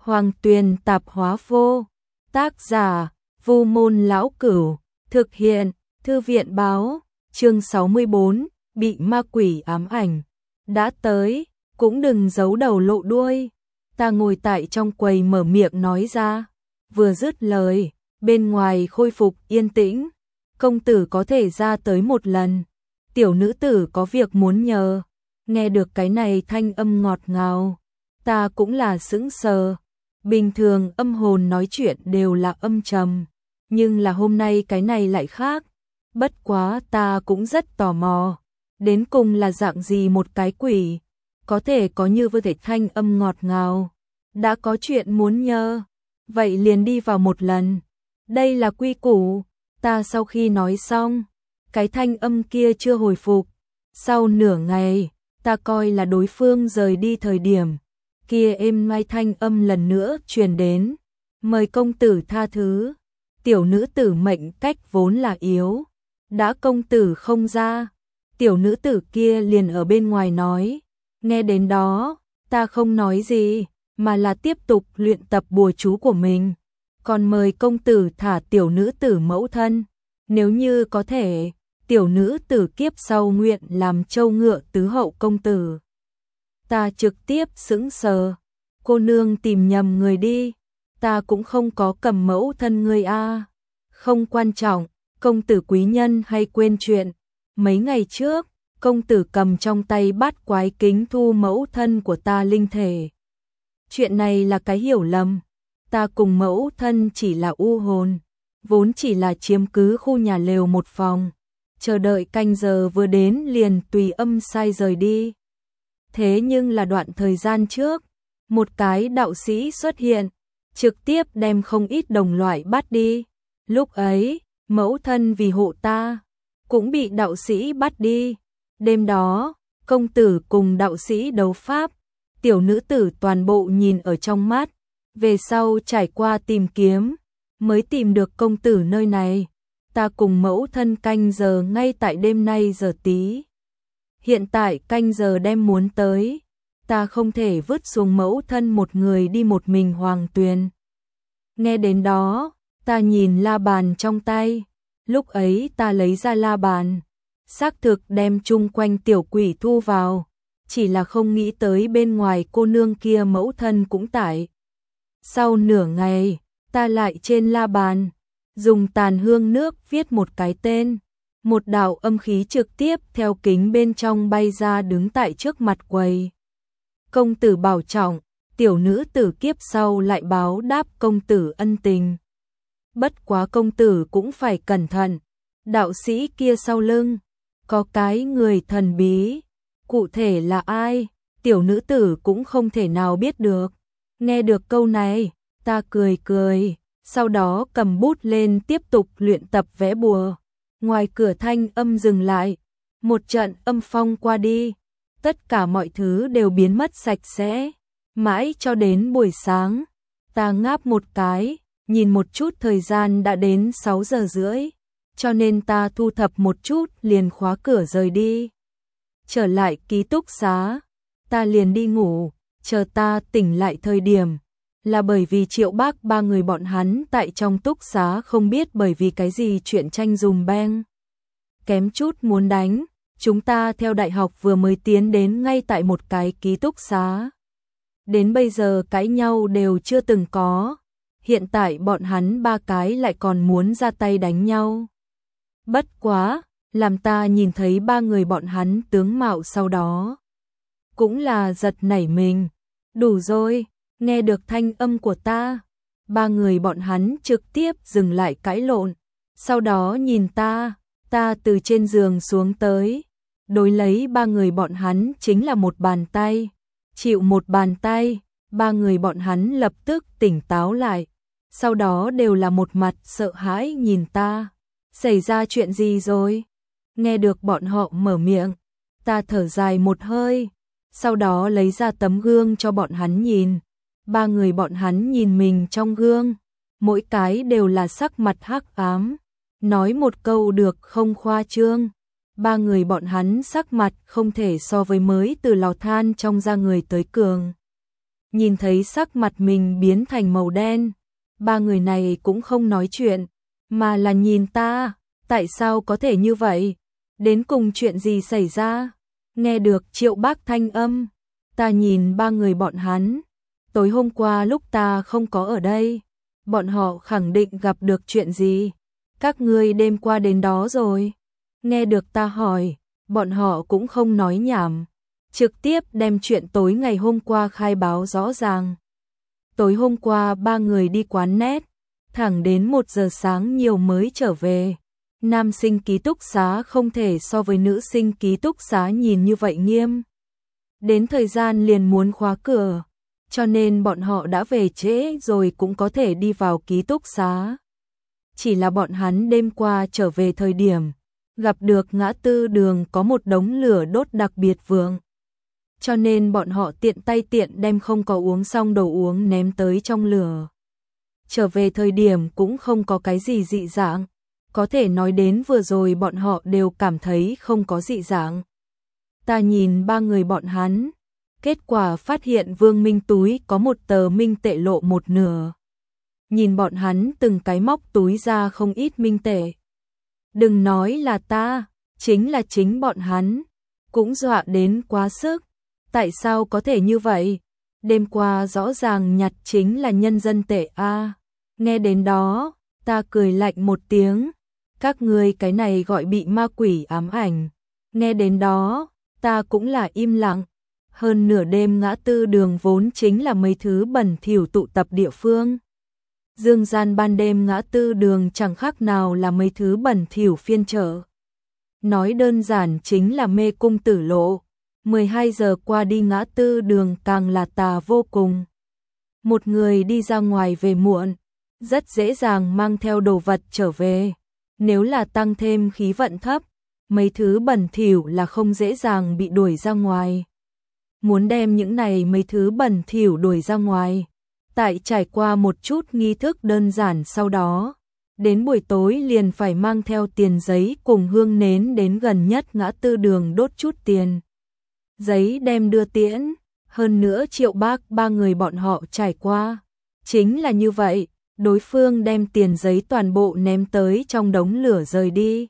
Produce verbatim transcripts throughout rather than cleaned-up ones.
Hoàng Tuyền Tạp Hóa Vô. Tác giả: Vu Môn Lão Cửu. Thực hiện: Thư viện báo. Chương sáu mươi bốn, bị ma quỷ ám ảnh. Đã tới, cũng đừng giấu đầu lộ đuôi. Ta ngồi tại trong quầy mở miệng nói ra. Vừa dứt lời, bên ngoài khôi phục yên tĩnh. Công tử có thể ra tới một lần. Tiểu nữ tử có việc muốn nhờ. Nghe được cái này thanh âm ngọt ngào, ta cũng là sững sờ. Bình thường âm hồn nói chuyện đều là âm trầm, nhưng là hôm nay cái này lại khác. Bất quá ta cũng rất tò mò, đến cùng là dạng gì một cái quỷ, có thể có như vừa thể thanh âm ngọt ngào. Đã có chuyện muốn nhờ, vậy liền đi vào một lần. Đây là quy củ. Ta sau khi nói xong, cái thanh âm kia chưa hồi phục. Sau nửa ngày, ta coi là đối phương rời đi thời điểm, kia êm mai thanh âm lần nữa truyền đến. Mời công tử tha thứ. Tiểu nữ tử mệnh cách vốn là yếu, đã công tử không ra, tiểu nữ tử kia liền ở bên ngoài nói. Nghe đến đó, ta không nói gì, mà là tiếp tục luyện tập bùa chú của mình. Còn mời công tử thả tiểu nữ tử mẫu thân. Nếu như có thể, tiểu nữ tử kiếp sau nguyện làm trâu ngựa tứ hậu công tử. Ta trực tiếp sững sờ. Cô nương tìm nhầm người đi. Ta cũng không có cầm mẫu thân ngươi a. Không quan trọng, công tử quý nhân hay quên chuyện. Mấy ngày trước, công tử cầm trong tay bát quái kính thu mẫu thân của ta linh thể. Chuyện này là cái hiểu lầm. Ta cùng mẫu thân chỉ là u hồn, vốn chỉ là chiếm cứ khu nhà lều một phòng, chờ đợi canh giờ vừa đến liền tùy âm sai rời đi. Thế nhưng là đoạn thời gian trước, một cái đạo sĩ xuất hiện, trực tiếp đem không ít đồng loại bắt đi. Lúc ấy, mẫu thân vì hộ ta, cũng bị đạo sĩ bắt đi. Đêm đó, công tử cùng đạo sĩ đấu pháp, tiểu nữ tử toàn bộ nhìn ở trong mắt. Về sau trải qua tìm kiếm, mới tìm được công tử nơi này. Ta cùng mẫu thân canh giờ ngay tại đêm nay giờ tí. Hiện tại canh giờ đem muốn tới, ta không thể vứt xuống mẫu thân một người đi một mình Hoàng Tuyền. Nghe đến đó, ta nhìn la bàn trong tay. Lúc ấy ta lấy ra la bàn, xác thực đem chung quanh tiểu quỷ thu vào. Chỉ là không nghĩ tới bên ngoài cô nương kia mẫu thân cũng tại. Sau nửa ngày, ta lại trên la bàn, dùng tàn hương nước viết một cái tên. Một đạo âm khí trực tiếp theo kính bên trong bay ra đứng tại trước mặt quầy. Công tử bảo trọng, tiểu nữ tử kiếp sau lại báo đáp công tử ân tình. Bất quá công tử cũng phải cẩn thận. Đạo sĩ kia sau lưng, có cái người thần bí. Cụ thể là ai, tiểu nữ tử cũng không thể nào biết được. Nghe được câu này, ta cười cười, sau đó cầm bút lên tiếp tục luyện tập vẽ bùa. Ngoài cửa thanh âm dừng lại, một trận âm phong qua đi, tất cả mọi thứ đều biến mất sạch sẽ. Mãi cho đến buổi sáng, ta ngáp một cái, nhìn một chút thời gian đã đến sáu giờ rưỡi, cho nên ta thu thập một chút liền khóa cửa rời đi. Trở lại ký túc xá, ta liền đi ngủ. Chờ ta tỉnh lại thời điểm, là bởi vì Triệu Bác ba người bọn hắn tại trong túc xá không biết bởi vì cái gì chuyện tranh dùm beng. Kém chút muốn đánh, chúng ta theo đại học vừa mới tiến đến ngay tại một cái ký túc xá. Đến bây giờ cãi nhau đều chưa từng có, hiện tại bọn hắn ba cái lại còn muốn ra tay đánh nhau. Bất quá, làm ta nhìn thấy ba người bọn hắn tướng mạo sau đó. Cũng là giật nảy mình. Đủ rồi, nghe được thanh âm của ta. Ba người bọn hắn trực tiếp dừng lại cãi lộn. Sau đó nhìn ta, ta từ trên giường xuống tới. Đối lấy ba người bọn hắn chính là một bàn tay. Chịu một bàn tay, ba người bọn hắn lập tức tỉnh táo lại. Sau đó đều là một mặt sợ hãi nhìn ta. Xảy ra chuyện gì rồi? Nghe được bọn họ mở miệng, ta thở dài một hơi. Sau đó lấy ra tấm gương cho bọn hắn nhìn. Ba người bọn hắn nhìn mình trong gương, mỗi cái đều là sắc mặt hắc ám. Nói một câu được không khoa trương, ba người bọn hắn sắc mặt không thể so với mới từ lò than trong ra người tới cường. nhìn thấy sắc mặt mình biến thành màu đen, ba người này cũng không nói chuyện, mà là nhìn ta, tại sao có thể như vậy? Đến cùng chuyện gì xảy ra? Nghe được Triệu Bác thanh âm, ta nhìn ba người bọn hắn, tối hôm qua lúc ta không có ở đây, bọn họ khẳng định gặp được chuyện gì. Các ngươi đêm qua đến đó rồi. Nghe được ta hỏi, bọn họ cũng không nói nhảm, trực tiếp đem chuyện tối ngày hôm qua khai báo rõ ràng. Tối hôm qua ba người đi quán net, thẳng đến một giờ sáng nhiều mới trở về. Nam sinh ký túc xá không thể so với nữ sinh ký túc xá nhìn như vậy nghiêm. Đến thời gian liền muốn khóa cửa, cho nên bọn họ đã về trễ rồi cũng có thể đi vào ký túc xá. Chỉ là bọn hắn đêm qua trở về thời điểm, gặp được ngã tư đường có một đống lửa đốt đặc biệt vượng. Cho nên bọn họ tiện tay tiện đem không có uống xong đồ uống ném tới trong lửa. Trở về thời điểm cũng không có cái gì dị dạng, có thể nói đến vừa rồi bọn họ đều cảm thấy không có dị dạng. Ta nhìn ba người bọn hắn, kết quả phát hiện Vương Minh túi có một tờ minh tệ lộ một nửa. Nhìn bọn hắn từng cái móc túi ra không ít minh tệ. Đừng nói là ta, chính là chính bọn hắn, cũng dọa đến quá sức. Tại sao có thể như vậy? Đêm qua rõ ràng nhặt chính là nhân dân tệ a. Nghe đến đó, ta cười lạnh một tiếng. Các ngươi cái này gọi bị ma quỷ ám ảnh. Nghe đến đó, ta cũng là im lặng. Hơn nửa đêm ngã tư đường vốn chính là mấy thứ bẩn thỉu tụ tập địa phương. Dương gian ban đêm ngã tư đường chẳng khác nào là mấy thứ bẩn thỉu phiên chợ. Nói đơn giản chính là mê cung tử lộ. mười hai giờ qua đi ngã tư đường càng là tà vô cùng. Một người đi ra ngoài về muộn, rất dễ dàng mang theo đồ vật trở về. Nếu là tăng thêm khí vận thấp, mấy thứ bẩn thỉu là không dễ dàng bị đuổi ra ngoài. Muốn đem những này mấy thứ bẩn thỉu đuổi ra ngoài, tại trải qua một chút nghi thức đơn giản sau đó, đến buổi tối liền phải mang theo tiền giấy cùng hương nến đến gần nhất ngã tư đường đốt chút tiền giấy đem đưa tiễn. Hơn nữa Triệu Bác ba người bọn họ trải qua chính là như vậy, đối phương đem tiền giấy toàn bộ ném tới trong đống lửa rời đi.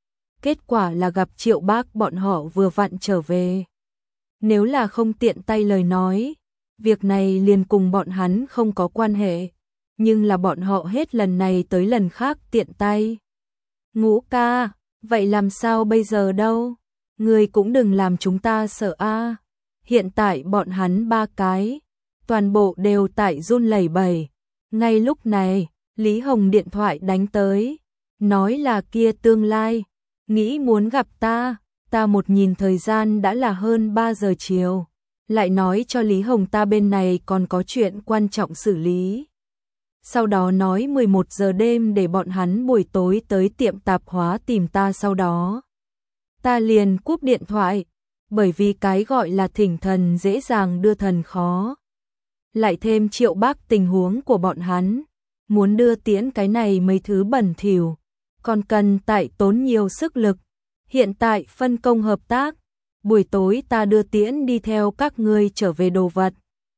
Kết quả là gặp Triệu Bác bọn họ vừa vặn trở về. Nếu là không tiện tay lời nói, việc này liền cùng bọn hắn không có quan hệ, nhưng là bọn họ hết lần này tới lần khác tiện tay. Ngũ ca, vậy làm sao bây giờ đâu? Ngươi cũng đừng làm chúng ta sợ a. Hiện tại bọn hắn ba cái, toàn bộ đều tại run lẩy bẩy. Ngay lúc này, Lý Hồng điện thoại đánh tới, nói là kia tương lai, nghĩ muốn gặp ta. Ta một nhìn thời gian đã là hơn ba giờ chiều, lại nói cho Lý Hồng ta bên này còn có chuyện quan trọng xử lý. Sau đó nói mười một giờ đêm để bọn hắn buổi tối tới tiệm tạp hóa tìm ta sau đó. Ta liền cúp điện thoại, bởi vì cái gọi là thỉnh thần dễ dàng đưa thần khó. Lại thêm Triệu Bác tình huống của bọn hắn, muốn đưa tiễn cái này mấy thứ bẩn thỉu, còn cần tại tốn nhiều sức lực. Hiện tại phân công hợp tác, buổi tối ta đưa tiễn đi theo các ngươi trở về đồ vật.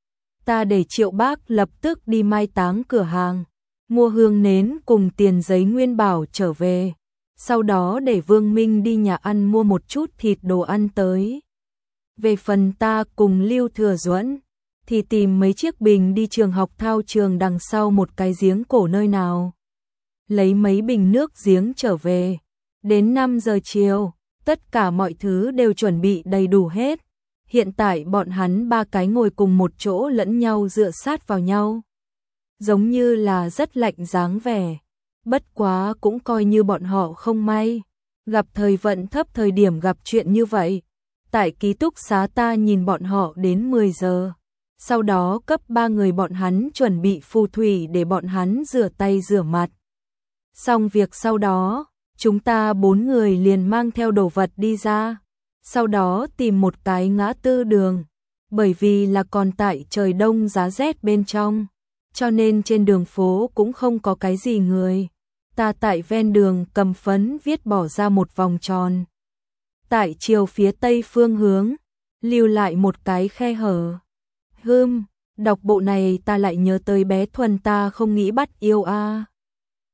Ta để Triệu Bác lập tức đi mai táng cửa hàng, mua hương nến cùng tiền giấy nguyên bảo trở về. Sau đó để Vương Minh đi nhà ăn mua một chút thịt đồ ăn tới. Về phần ta cùng Lưu Thừa Duẫn, thì tìm mấy chiếc bình đi trường học thao trường đằng sau một cái giếng cổ nơi nào. Lấy mấy bình nước giếng trở về. Đến năm giờ chiều, tất cả mọi thứ đều chuẩn bị đầy đủ hết. Hiện tại bọn hắn ba cái ngồi cùng một chỗ lẫn nhau dựa sát vào nhau. Giống như là rất lạnh dáng vẻ. Bất quá cũng coi như bọn họ không may. Gặp thời vận thấp thời điểm gặp chuyện như vậy. Tại ký túc xá ta nhìn bọn họ đến mười giờ. Sau đó cấp ba người bọn hắn chuẩn bị phù thủy để bọn hắn rửa tay rửa mặt. Xong việc sau đó, chúng ta bốn người liền mang theo đồ vật đi ra. Sau đó tìm một cái ngã tư đường. Bởi vì là còn tại trời đông giá rét bên trong, cho nên trên đường phố cũng không có cái gì người. Ta tại ven đường cầm phấn viết bỏ ra một vòng tròn. Tại chiều phía tây phương hướng, lưu lại một cái khe hở. Hừm, Đọc bộ này ta lại nhớ tới bé Thuần ta không nghĩ bắt yêu a.